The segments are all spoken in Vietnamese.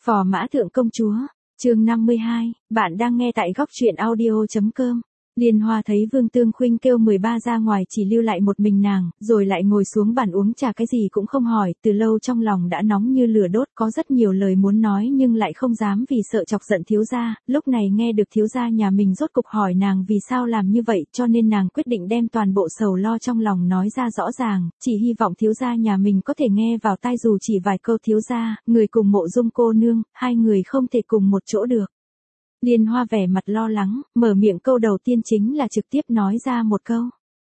Phò Mã Thượng Công Chúa, chương 52, bạn đang nghe tại góc truyện audio.com. Liên Hoa thấy Vương Tương Khuynh kêu 13 ra ngoài chỉ lưu lại một mình nàng, rồi lại ngồi xuống bàn uống trà cái gì cũng không hỏi, từ lâu trong lòng đã nóng như lửa đốt, có rất nhiều lời muốn nói nhưng lại không dám vì sợ chọc giận thiếu gia. Lúc này nghe được thiếu gia nhà mình rốt cục hỏi nàng vì sao làm như vậy, cho nên nàng quyết định đem toàn bộ sầu lo trong lòng nói ra rõ ràng, chỉ hy vọng thiếu gia nhà mình có thể nghe vào tai dù chỉ vài câu. Thiếu gia, người cùng Mộ Dung cô nương, hai người không thể cùng một chỗ được. Liên Hoa vẻ mặt lo lắng, mở miệng câu đầu tiên chính là trực tiếp nói ra một câu.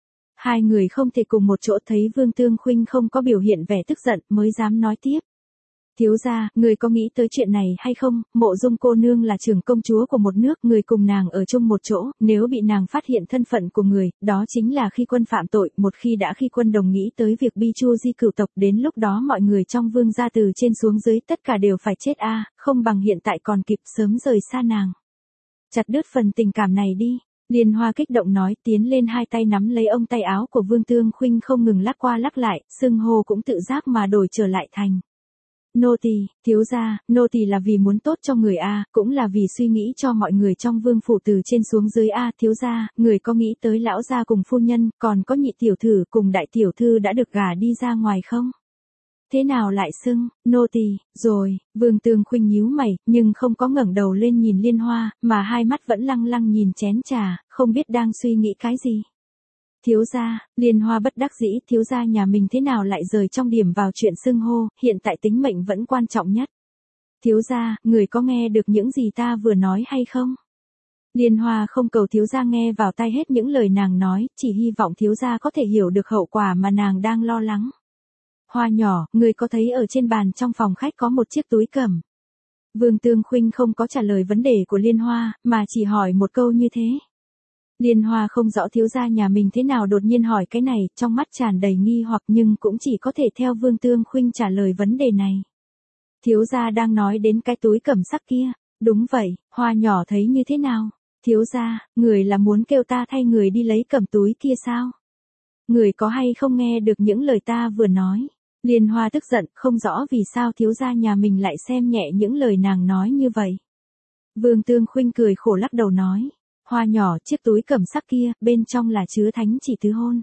Hai người không thể cùng một chỗ, thấy Vương Tương Khuynh không có biểu hiện vẻ tức giận mới dám nói tiếp. Thiếu gia, người có nghĩ tới chuyện này hay không? Mộ Dung cô nương là trưởng công chúa của một nước, người cùng nàng ở chung một chỗ, nếu bị nàng phát hiện thân phận của người, đó chính là khi quân phạm tội, một khi đã khi quân đồng nghĩ tới việc bi chu di cửu tộc, đến lúc đó mọi người trong Vương gia từ trên xuống dưới tất cả đều phải chết không bằng hiện tại còn kịp sớm rời xa nàng. Chặt đứt phần tình cảm này đi. Liên Hoa kích động nói, tiến lên hai tay nắm lấy ống tay áo của Vương Tương Khuynh không ngừng lắc qua lắc lại, xưng hô cũng tự giác mà đổi trở lại thành nô tỳ. Thiếu gia, nô tỳ là vì muốn tốt cho người cũng là vì suy nghĩ cho mọi người trong vương phủ từ trên xuống dưới thiếu gia, người có nghĩ tới lão gia cùng phu nhân, còn có nhị tiểu thư cùng đại tiểu thư đã được gả đi ra ngoài không? Thế nào lại xưng nô tỳ? Rồi, Vương Tương Khuynh nhíu mày, nhưng không có ngẩng đầu lên nhìn Liên Hoa, mà hai mắt vẫn lăng lăng nhìn chén trà, không biết đang suy nghĩ cái gì. Thiếu gia, Liên Hoa bất đắc dĩ, thiếu gia nhà mình thế nào lại rời trong điểm vào chuyện xưng hô, hiện tại tính mệnh vẫn quan trọng nhất. Thiếu gia, người có nghe được những gì ta vừa nói hay không? Liên Hoa không cầu thiếu gia nghe vào tai hết những lời nàng nói, chỉ hy vọng thiếu gia có thể hiểu được hậu quả mà nàng đang lo lắng. Hoa nhỏ, người có thấy ở trên bàn trong phòng khách có một chiếc túi cẩm? Vương Tương Khuynh không có trả lời vấn đề của Liên Hoa, mà chỉ hỏi một câu như thế. Liên Hoa không rõ thiếu gia nhà mình thế nào đột nhiên hỏi cái này, trong mắt tràn đầy nghi hoặc nhưng cũng chỉ có thể theo Vương Tương Khuynh trả lời vấn đề này. Thiếu gia đang nói đến cái túi cẩm sắc kia. Đúng vậy, Hoa nhỏ thấy như thế nào? Thiếu gia, người là muốn kêu ta thay người đi lấy cẩm túi kia sao? Người có hay không nghe được những lời ta vừa nói? Liên Hoa tức giận, không rõ vì sao thiếu gia nhà mình lại xem nhẹ những lời nàng nói như vậy. Vương Tương Khuynh cười khổ lắc đầu nói. Hoa nhỏ, chiếc túi cẩm sắc kia, bên trong là chứa thánh chỉ tứ hôn.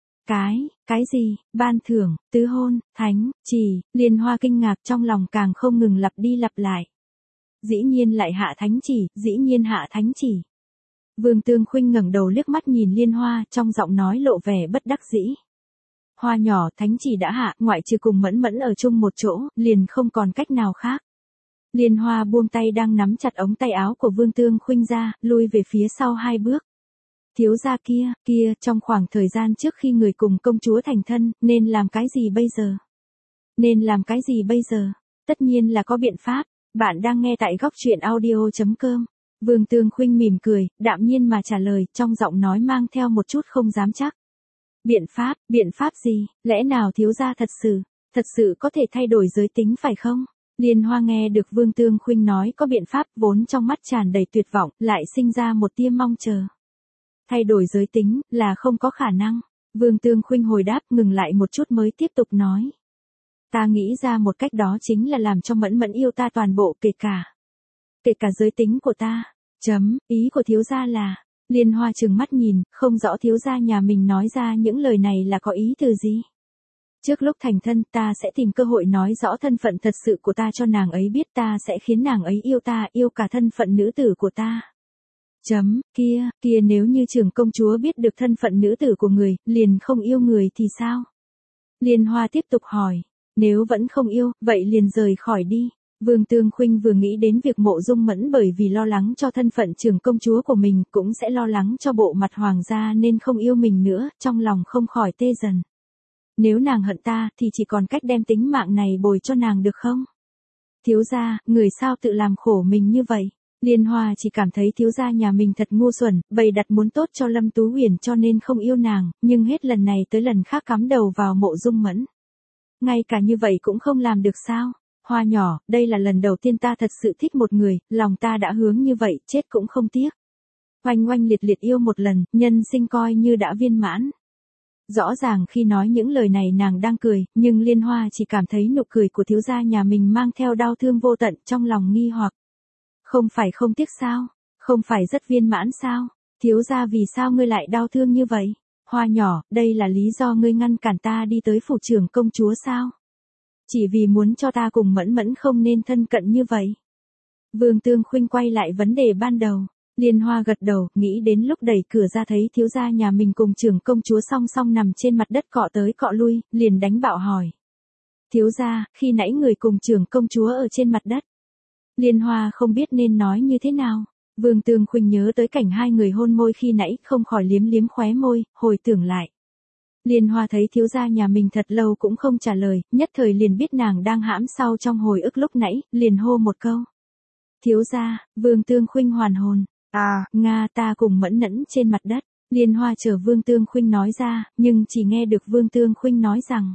Cái gì? Ban thưởng, tứ hôn, thánh chỉ? Liên Hoa kinh ngạc, trong lòng càng không ngừng lặp đi lặp lại. Dĩ nhiên lại hạ thánh chỉ, dĩ nhiên hạ thánh chỉ. Vương Tương Khuynh ngẩng đầu liếc mắt nhìn Liên Hoa, trong giọng nói lộ vẻ bất đắc dĩ. Hoa nhỏ, thánh chỉ đã hạ, ngoại trừ cùng Mẫn Mẫn ở chung một chỗ, liền không còn cách nào khác. Liên Hoa buông tay đang nắm chặt ống tay áo của Vương Tương Khuynh ra, lui về phía sau hai bước. Thiếu gia kia, trong khoảng thời gian trước khi người cùng công chúa thành thân, nên làm cái gì bây giờ? Nên làm cái gì bây giờ? Tất nhiên là có biện pháp. Bạn đang nghe tại góc truyện audio.com. Vương Tương Khuynh mỉm cười, đạm nhiên mà trả lời, trong giọng nói mang theo một chút không dám chắc. Biện pháp gì? Lẽ nào thiếu gia thật sự có thể thay đổi giới tính phải không? Liên Hoa nghe được Vương Tương Khuynh nói có biện pháp, vốn trong mắt tràn đầy tuyệt vọng, lại sinh ra một tia mong chờ. Thay đổi giới tính, là không có khả năng. Vương Tương Khuynh hồi đáp, ngừng lại một chút mới tiếp tục nói. Ta nghĩ ra một cách, đó chính là làm cho Mẫn Mẫn yêu ta toàn bộ, kể cả giới tính của ta. Ý của thiếu gia là... Liên Hoa trừng mắt nhìn, không rõ thiếu gia nhà mình nói ra những lời này là có ý từ gì. Trước lúc thành thân, ta sẽ tìm cơ hội nói rõ thân phận thật sự của ta cho nàng ấy biết, ta sẽ khiến nàng ấy yêu ta, yêu cả thân phận nữ tử của ta. Kia nếu như trưởng công chúa biết được thân phận nữ tử của người, liền không yêu người thì sao? Liên Hoa tiếp tục hỏi, nếu vẫn không yêu, vậy liền rời khỏi đi. Vương Tương Khuynh vừa nghĩ đến việc Mộ Dung Mẫn bởi vì lo lắng cho thân phận trưởng công chúa của mình, cũng sẽ lo lắng cho bộ mặt hoàng gia nên không yêu mình nữa, trong lòng không khỏi tê dần. Nếu nàng hận ta, thì chỉ còn cách đem tính mạng này bồi cho nàng được không? Thiếu gia, người sao tự làm khổ mình như vậy? Liên Hoa chỉ cảm thấy thiếu gia nhà mình thật ngu xuẩn, bày đặt muốn tốt cho Lâm Tú Huyền cho nên không yêu nàng, nhưng hết lần này tới lần khác cắm đầu vào Mộ Dung Mẫn. Ngay cả như vậy cũng không làm được sao? Hoa nhỏ, đây là lần đầu tiên ta thật sự thích một người, lòng ta đã hướng như vậy, chết cũng không tiếc. Oanh oanh liệt liệt yêu một lần, nhân sinh coi như đã viên mãn. Rõ ràng khi nói những lời này nàng đang cười, nhưng Liên Hoa chỉ cảm thấy nụ cười của thiếu gia nhà mình mang theo đau thương vô tận, trong lòng nghi hoặc. Không phải không tiếc sao? Không phải rất viên mãn sao? Thiếu gia vì sao ngươi lại đau thương như vậy? Hoa nhỏ, đây là lý do ngươi ngăn cản ta đi tới phủ trưởng công chúa sao? Chỉ vì muốn cho ta cùng Mẫn Mẫn không nên thân cận như vậy. Vương Tương Khuynh quay lại vấn đề ban đầu. Liên Hoa gật đầu, nghĩ đến lúc đẩy cửa ra thấy thiếu gia nhà mình cùng trưởng công chúa song song nằm trên mặt đất cọ tới cọ lui, liền đánh bạo hỏi. Thiếu gia, khi nãy người cùng trưởng công chúa ở trên mặt đất. Liên Hoa không biết nên nói như thế nào. Vương Tương Khuynh nhớ tới cảnh hai người hôn môi khi nãy, không khỏi liếm liếm khóe môi, hồi tưởng lại. Liên Hoa thấy thiếu gia nhà mình thật lâu cũng không trả lời, nhất thời liền biết nàng đang hãm sau trong hồi ức lúc nãy, liền hô một câu. Thiếu gia, Vương Tương Khuynh hoàn hồn. Nga ta cùng Mẫn Mẫn trên mặt đất. Liên Hoa chờ Vương Tương Khuynh nói ra, nhưng chỉ nghe được Vương Tương Khuynh nói rằng.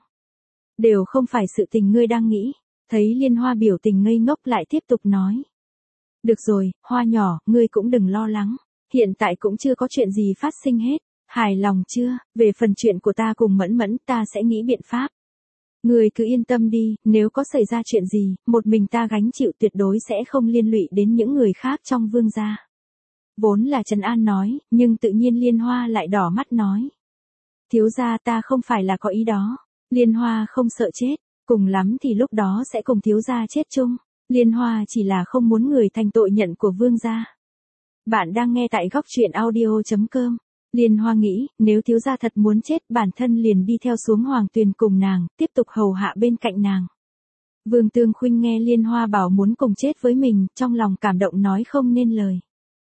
Đều không phải sự tình ngươi đang nghĩ. Thấy Liên Hoa biểu tình ngây ngốc lại tiếp tục nói. Được rồi, Hoa nhỏ, ngươi cũng đừng lo lắng. Hiện tại cũng chưa có chuyện gì phát sinh hết. Hài lòng chưa? Về phần chuyện của ta cùng Mẫn Mẫn, ta sẽ nghĩ biện pháp. Ngươi cứ yên tâm đi, nếu có xảy ra chuyện gì, một mình ta gánh chịu, tuyệt đối sẽ không liên lụy đến những người khác trong Vương gia. Vốn là Trần An nói, nhưng tự nhiên Liên Hoa lại đỏ mắt nói. Thiếu gia, ta không phải là có ý đó. Liên Hoa không sợ chết, cùng lắm thì lúc đó sẽ cùng thiếu gia chết chung. Liên Hoa chỉ là không muốn người thành tội nhận của Vương gia. Bạn đang nghe tại góc truyện audio.com. Liên Hoa nghĩ, nếu thiếu gia thật muốn chết, bản thân liền đi theo xuống Hoàng Tuyền cùng nàng, tiếp tục hầu hạ bên cạnh nàng. Vương Tương Khuynh nghe Liên Hoa bảo muốn cùng chết với mình, trong lòng cảm động nói không nên lời.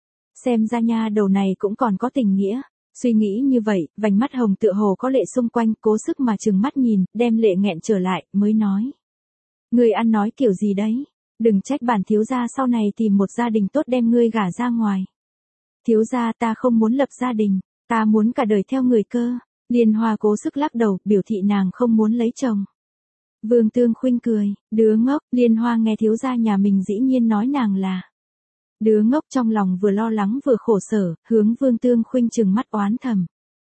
Xem ra nha đầu này cũng còn có tình nghĩa. Suy nghĩ như vậy, vành mắt hồng tựa hồ có lệ xung quanh, cố sức mà trừng mắt nhìn, đem lệ nghẹn trở lại, mới nói. Ngươi ăn nói kiểu gì đấy? Đừng trách bản thiếu gia sau này tìm một gia đình tốt đem ngươi gả ra ngoài. Thiếu gia, ta không muốn lập gia đình, ta muốn cả đời theo người cơ. Liên Hoa cố sức lắc đầu, biểu thị nàng không muốn lấy chồng. Vương Tương Khuynh cười, đứa ngốc. Liên Hoa nghe thiếu gia nhà mình dĩ nhiên nói nàng là đứa ngốc, trong lòng vừa lo lắng vừa khổ sở, hướng Vương Tương Khuynh trừng mắt oán thầm.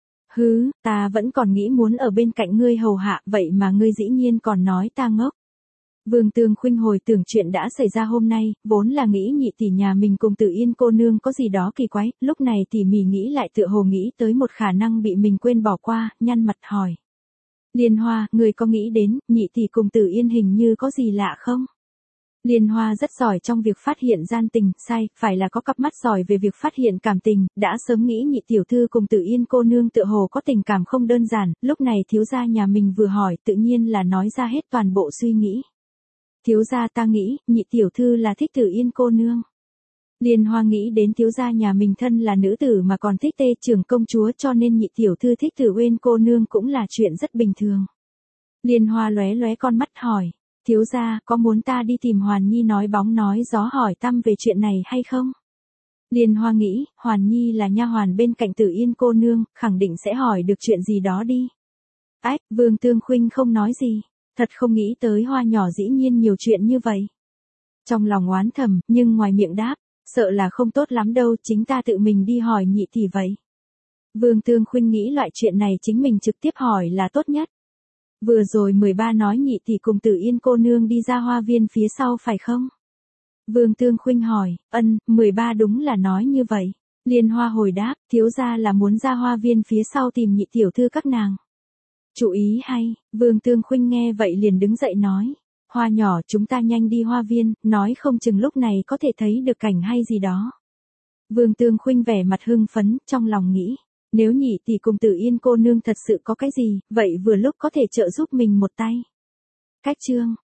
Hứ, ta vẫn còn nghĩ muốn ở bên cạnh ngươi hầu hạ, vậy mà ngươi dĩ nhiên còn nói ta ngốc. Vương Tương Khuynh hồi tưởng chuyện đã xảy ra hôm nay, vốn là nghĩ nhị tỷ nhà mình cùng Tử Yên cô nương có gì đó kỳ quái, lúc này tỉ mỉ nghĩ lại tựa hồ nghĩ tới một khả năng bị mình quên bỏ qua, nhăn mặt hỏi. Liên Hoa, người có nghĩ đến, nhị tỷ cùng Tử Yên hình như có gì lạ không? Liên Hoa rất giỏi trong việc phát hiện gian tình, sai, phải là có cặp mắt giỏi về việc phát hiện cảm tình, đã sớm nghĩ nhị tiểu thư cùng Tử Yên cô nương tựa hồ có tình cảm không đơn giản, lúc này thiếu gia nhà mình vừa hỏi tự nhiên là nói ra hết toàn bộ suy nghĩ. Thiếu gia, ta nghĩ, nhị tiểu thư là thích Tử Yên cô nương. Liên Hoa nghĩ đến thiếu gia nhà mình thân là nữ tử mà còn thích Tê trưởng công chúa, cho nên nhị tiểu thư thích Tử Uyên cô nương cũng là chuyện rất bình thường. Liên Hoa lóe lóe con mắt hỏi, thiếu gia, có muốn ta đi tìm Hoàn Nhi nói bóng nói gió hỏi thăm về chuyện này hay không? Liên Hoa nghĩ, Hoàn Nhi là nha hoàn bên cạnh Tử Yên cô nương, khẳng định sẽ hỏi được chuyện gì đó đi. Ách, Vương Tương Khuynh không nói gì. Thật không nghĩ tới Hoa nhỏ dĩ nhiên nhiều chuyện như vậy. Trong lòng oán thầm, nhưng ngoài miệng đáp, sợ là không tốt lắm đâu, chính ta tự mình đi hỏi nhị tỷ vậy. Vương Tương Khuynh nghĩ loại chuyện này chính mình trực tiếp hỏi là tốt nhất. Vừa rồi 13 nói nhị tỷ cùng Tử Yên cô nương đi ra hoa viên phía sau phải không? Vương Tương Khuynh hỏi, 13 đúng là nói như vậy. Liên Hoa hồi đáp, thiếu gia là muốn ra hoa viên phía sau tìm nhị tiểu thư các nàng. Chú ý hay, Vương Tương Khuynh nghe vậy liền đứng dậy nói. Hoa nhỏ, chúng ta nhanh đi hoa viên, nói không chừng lúc này có thể thấy được cảnh hay gì đó. Vương Tương Khuynh vẻ mặt hưng phấn, trong lòng nghĩ. Nếu nhị tỷ cùng Tử Yên cô nương thật sự có cái gì, vậy vừa lúc có thể trợ giúp mình một tay. Cách chương